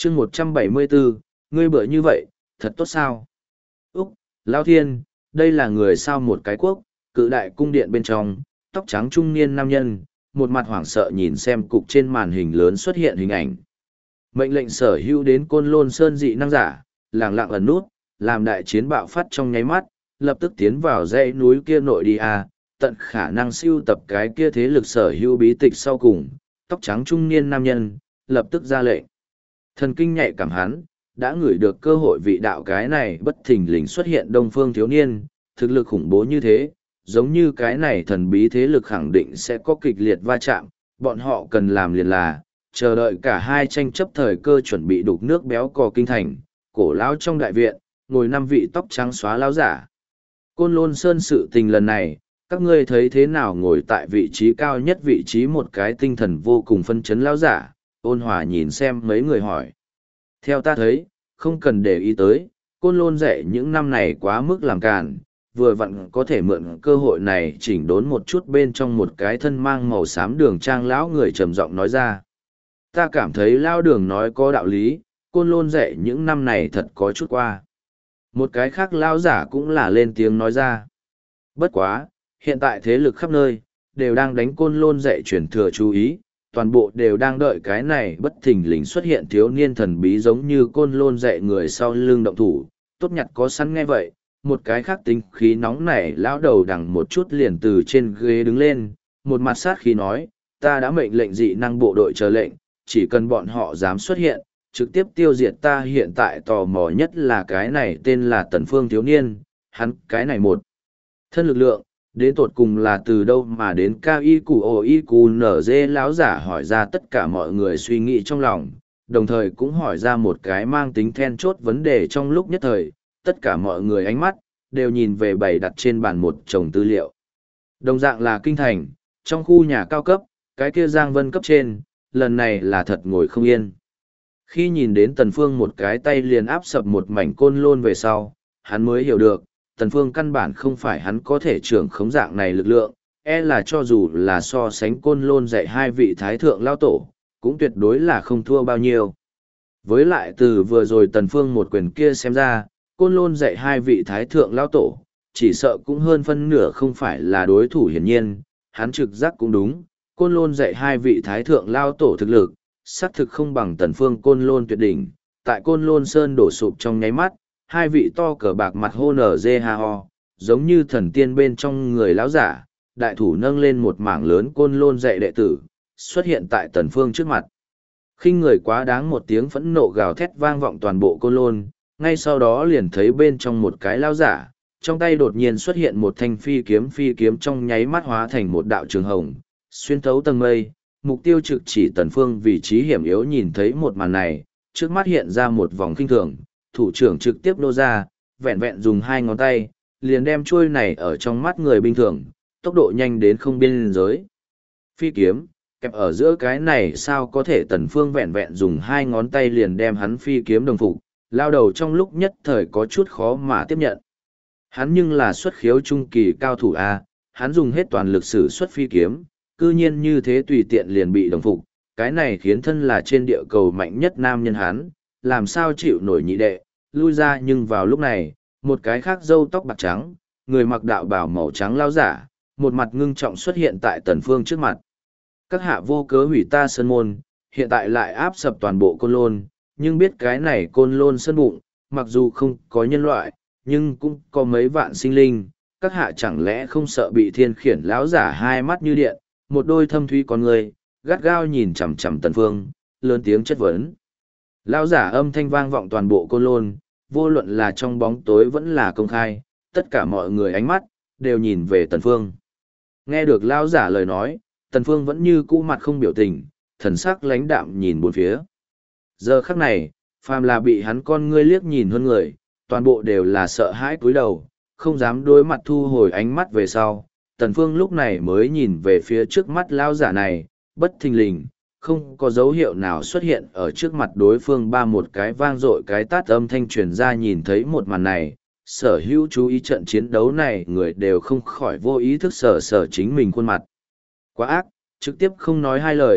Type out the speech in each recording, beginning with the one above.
chương 174, ngươi bựa như vậy, thật tốt sao? Úc, Lao Thiên, đây là người sao một cái quốc, cự đại cung điện bên trong, tóc trắng trung niên nam nhân, một mặt hoảng sợ nhìn xem cục trên màn hình lớn xuất hiện hình ảnh. Mệnh lệnh sở hữu đến Côn Lôn Sơn dị năng giả, lẳng lặng ẩn nút, làm đại chiến bạo phát trong nháy mắt, lập tức tiến vào dãy núi kia nội đi tận khả năng siêu tập cái kia thế lực sở hữu bí tịch sau cùng, tóc trắng trung niên nam nhân, lập tức ra lệnh. Thần kinh nhạy cảm hắn, đã ngửi được cơ hội vị đạo cái này bất thình lình xuất hiện đông phương thiếu niên, thực lực khủng bố như thế, giống như cái này thần bí thế lực khẳng định sẽ có kịch liệt va chạm, bọn họ cần làm liền là, chờ đợi cả hai tranh chấp thời cơ chuẩn bị đục nước béo cò kinh thành, cổ lão trong đại viện, ngồi 5 vị tóc trắng xóa lão giả. Côn Lôn Sơn sự tình lần này, các ngươi thấy thế nào? Ngồi tại vị trí cao nhất vị trí một cái tinh thần vô cùng phân chấn lão giả, ôn hòa nhìn xem mấy người hỏi. Theo ta thấy, không cần để ý tới, Côn Lôn dạy những năm này quá mức làm càn, vừa vặn có thể mượn cơ hội này chỉnh đốn một chút. Bên trong một cái thân mang màu xám đường trang lão người trầm giọng nói ra. Ta cảm thấy lão đường nói có đạo lý, Côn Lôn dạy những năm này thật có chút qua. Một cái khác lão giả cũng là lên tiếng nói ra. Bất quá, hiện tại thế lực khắp nơi, đều đang đánh Côn Lôn dạy truyền thừa chú ý, toàn bộ đều đang đợi cái này bất thình lình xuất hiện thiếu niên thần bí giống như Côn Lôn dạy người sau lưng động thủ. Tốt nhặt có sẵn nghe vậy, một cái khác tính khí nóng nảy lão đầu đằng một chút liền từ trên ghế đứng lên, một mặt sát khí nói, ta đã mệnh lệnh dị năng bộ đội chờ lệnh, chỉ cần bọn họ dám xuất hiện, trực tiếp tiêu diệt. Ta hiện tại tò mò nhất là cái này tên là Tần Phương thiếu niên, hắn cái này một thân lực lượng, đến tột cùng là từ đâu mà đến? Cao y củ ồ y cù nở dê lão giả hỏi ra tất cả mọi người suy nghĩ trong lòng, đồng thời cũng hỏi ra một cái mang tính then chốt vấn đề. Trong lúc nhất thời, tất cả mọi người ánh mắt đều nhìn về bày đặt trên bàn một chồng tư liệu. Đồng dạng là kinh thành, trong khu nhà cao cấp, cái kia Giang Vân cấp trên, lần này là thật ngồi không yên. Khi nhìn đến Tần Phương một cái tay liền áp sập một mảnh Côn Lôn về sau, hắn mới hiểu được, Tần Phương căn bản không phải hắn có thể trưởng khống dạng này lực lượng, là cho dù là so sánh Côn Lôn dạy 2 vị thái thượng lao tổ, cũng tuyệt đối là không thua bao nhiêu. Với lại từ vừa rồi Tần Phương một quyền kia xem ra, Côn Lôn dạy 2 vị thái thượng lao tổ, chỉ sợ cũng hơn phân nửa không phải là đối thủ. Hiển nhiên, hắn trực giác cũng đúng, Côn Lôn dạy 2 vị thái thượng lao tổ thực lực, xác thực không bằng Tần Phương Côn Lôn tuyệt đỉnh. Tại Côn Lôn Sơn đổ sụp trong nháy mắt, 2 vị to cờ bạc mặt hô nở dê ha ho, giống như thần tiên bên trong người lão giả, đại thủ nâng lên một mảng lớn Côn Lôn dạy đệ tử, xuất hiện tại Tần Phương trước mặt. Khinh người quá đáng, một tiếng phẫn nộ gào thét vang vọng toàn bộ Côn Lôn, ngay sau đó liền thấy bên trong một cái lão giả, trong tay đột nhiên xuất hiện một thanh phi kiếm trong nháy mắt hóa thành một đạo trường hồng, xuyên thấu tầng mây, mục tiêu trực chỉ Tần Phương vị trí hiểm yếu. Nhìn thấy một màn này, trước mắt hiện ra một vòng kinh thường, thủ trưởng trực tiếp nô ra, vẹn vẹn dùng 2 ngón tay, liền đem chuôi này ở trong mắt người bình thường, tốc độ nhanh đến không biên giới. Phi kiếm, kẹp ở giữa cái này sao có thể? Tần Phương vẹn vẹn dùng 2 ngón tay liền đem hắn phi kiếm đồng phục, lao đầu trong lúc nhất thời có chút khó mà tiếp nhận. Hắn nhưng là xuất khiếu trung kỳ cao thủ A, hắn dùng hết toàn lực sử xuất phi kiếm, cư nhiên như thế tùy tiện liền bị đồng phục, cái này khiến thân là trên địa cầu mạnh nhất nam nhân hắn, làm sao chịu nổi nhị đệ, lui ra. Nhưng vào lúc này, một cái khác râu tóc bạc trắng, người mặc đạo bào màu trắng lao giả, một mặt ngưng trọng xuất hiện tại Tần Phương trước mặt. Các hạ vô cớ hủy ta sơn môn, hiện tại lại áp sập toàn bộ Côn Lôn, nhưng biết cái này Côn Lôn sơn bụng, mặc dù không có nhân loại, nhưng cũng có mấy vạn sinh linh, các hạ chẳng lẽ không sợ bị thiên khiển? Lão giả hai mắt như điện, một đôi thâm thúy con người, gắt gao nhìn chằm chằm Tần Phương, lớn tiếng chất vấn. Lão giả âm thanh vang vọng toàn bộ Côn Lôn, vô luận là trong bóng tối vẫn là công khai, tất cả mọi người ánh mắt đều nhìn về Tần Phương. Nghe được lão giả lời nói, Tần Phương vẫn như cũ mặt không biểu tình, thần sắc lãnh đạm nhìn bốn phía. Giờ khắc này, phàm là bị hắn con ngươi liếc nhìn hơn người, toàn bộ đều là sợ hãi cúi đầu, không dám đối mặt, thu hồi ánh mắt về sau. Tần Phương lúc này mới nhìn về phía trước mắt lão giả này, bất thình lình, không có dấu hiệu nào xuất hiện ở trước mặt đối phương. Ba một cái vang dội cái tát âm thanh truyền ra. Nhìn thấy một màn này, sở hữu chú ý trận chiến đấu này người đều không khỏi vô ý thức sờ sờ chính mình khuôn mặt. Quá ác, trực tiếp không nói hai lời,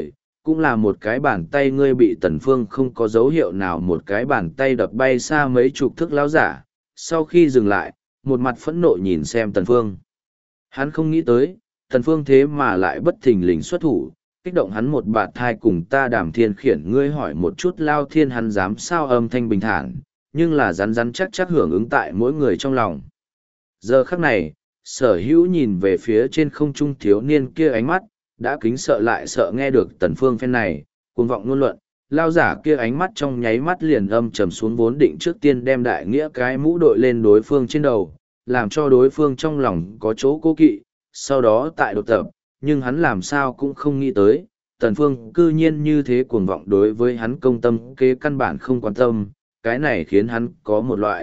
cũng là một cái bàn tay ngươi bị Tần Phương không có dấu hiệu nào một cái bàn tay đập bay xa mấy chục thước lão giả, sau khi dừng lại, một mặt phẫn nộ nhìn xem Tần Phương. Hắn không nghĩ tới, Tần Phương thế mà lại bất thình lình xuất thủ, kích động hắn một bạt thai cùng ta Đàm Thiên khiển ngươi hỏi một chút Lao Thiên hắn dám sao âm thanh bình thản, nhưng là rắn rắn chắc chắc hưởng ứng tại mỗi người trong lòng. Giờ khắc này, Sở Hữu nhìn về phía trên không trung thiếu niên kia ánh mắt, đã kính sợ lại sợ nghe được Tần Phương phen này, cuồng vọng ngôn luận, lao giả kia ánh mắt trong nháy mắt liền âm trầm xuống vốn định trước tiên đem đại nghĩa cái mũ đội lên đối phương trên đầu, làm cho đối phương trong lòng có chỗ cố kỵ, sau đó tại đột tập, nhưng hắn làm sao cũng không nghĩ tới, Tần Phương cư nhiên như thế cuồng vọng đối với hắn công tâm kế căn bản không quan tâm, cái này khiến hắn có một loại,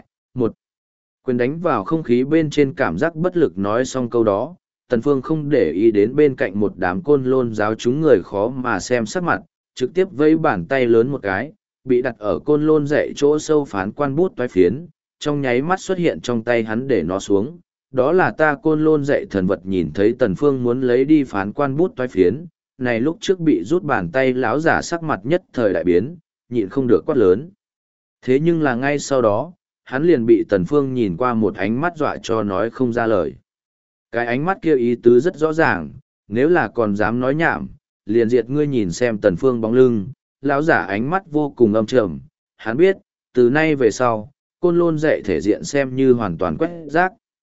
quyền đánh vào không khí bên trên cảm giác bất lực nói xong câu đó, Tần Phương không để ý đến bên cạnh một đám côn lôn giáo chúng người khó mà xem sắc mặt, trực tiếp vẫy bàn tay lớn một cái, bị đặt ở côn lôn dạy chỗ sâu phán quan bút toái phiến, trong nháy mắt xuất hiện trong tay hắn để nó xuống. Đó là ta côn lôn dạy thần vật nhìn thấy Tần Phương muốn lấy đi phán quan bút toái phiến, này lúc trước bị rút bàn tay lão giả sắc mặt nhất thời đại biến, nhịn không được quát lớn. Thế nhưng là ngay sau đó, hắn liền bị Tần Phương nhìn qua một ánh mắt dọa cho nói không ra lời. Cái ánh mắt kia ý tứ rất rõ ràng, nếu là còn dám nói nhảm, liền diệt ngươi nhìn xem Tần Phương bóng lưng, lão giả ánh mắt vô cùng âm trầm, hắn biết, từ nay về sau, côn lôn dạy thể diện xem như hoàn toàn quét rác.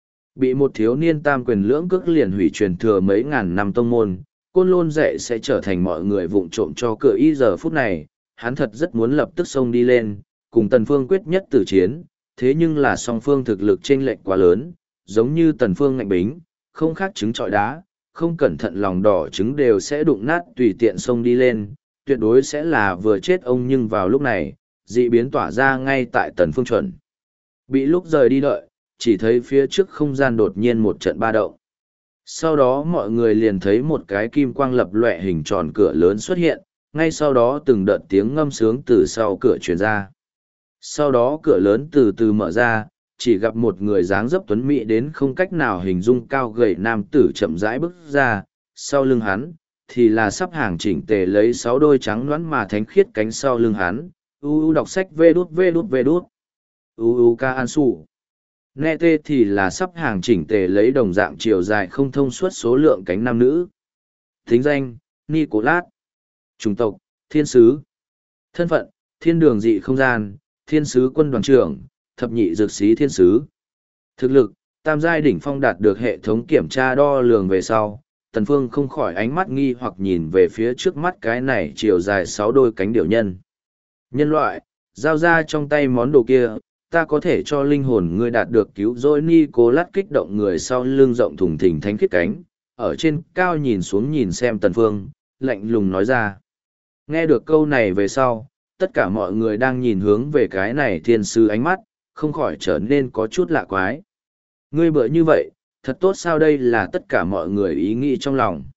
Bị một thiếu niên tam quyền lưỡng cước liền hủy truyền thừa mấy ngàn năm tông môn, côn lôn dạy sẽ trở thành mọi người vụng trộm cho cửa y giờ phút này, hắn thật rất muốn lập tức xông đi lên, cùng Tần Phương quyết nhất tử chiến, thế nhưng là song phương thực lực chênh lệch quá lớn, giống như Tần Phương ngạnh bính, không khác trứng trọi đá, không cẩn thận lòng đỏ trứng đều sẽ đụng nát tùy tiện xông đi lên, tuyệt đối sẽ là vừa chết ông nhưng vào lúc này, dị biến tỏa ra ngay tại Tần Phương chuẩn. Bị lúc rời đi đợi, chỉ thấy phía trước không gian đột nhiên một trận ba động. Sau đó mọi người liền thấy một cái kim quang lập lòe hình tròn cửa lớn xuất hiện, ngay sau đó từng đợt tiếng ngâm sướng từ sau cửa truyền ra. Sau đó cửa lớn từ từ mở ra, chỉ gặp một người dáng dấp tuấn mỹ đến không cách nào hình dung cao gầy nam tử chậm rãi bước ra, sau lưng hắn, thì là sắp hàng chỉnh tề lấy 6 đôi trắng nõn mà thánh khiết cánh sau lưng hắn, đọc sách vê đút, ca an sủ. Nghe tê thì là sắp hàng chỉnh tề lấy đồng dạng chiều dài không thông suốt số lượng cánh nam nữ. Thính danh, Nicolas. Chủng tộc, thiên sứ. Thân phận, thiên đường dị không gian, thiên sứ quân đoàn trưởng, thập nhị dược sĩ thiên sứ. Thực lực, tam giai đỉnh phong đạt được hệ thống kiểm tra đo lường về sau, Tần Phương không khỏi ánh mắt nghi hoặc nhìn về phía trước mắt cái này chiều dài 6 đôi cánh điểu nhân. Nhân loại, giao ra trong tay món đồ kia, ta có thể cho linh hồn ngươi đạt được cứu rỗi. Nicolas kích động người sau lưng rộng thùng thình thánh khiết cánh, ở trên cao nhìn xuống nhìn xem Tần Phương, lạnh lùng nói ra. Nghe được câu này về sau, tất cả mọi người đang nhìn hướng về cái này thiên sứ ánh mắt, không khỏi trở nên có chút lạ quái. Ngươi bựa như vậy, thật tốt sao đây là tất cả mọi người ý nghĩ trong lòng.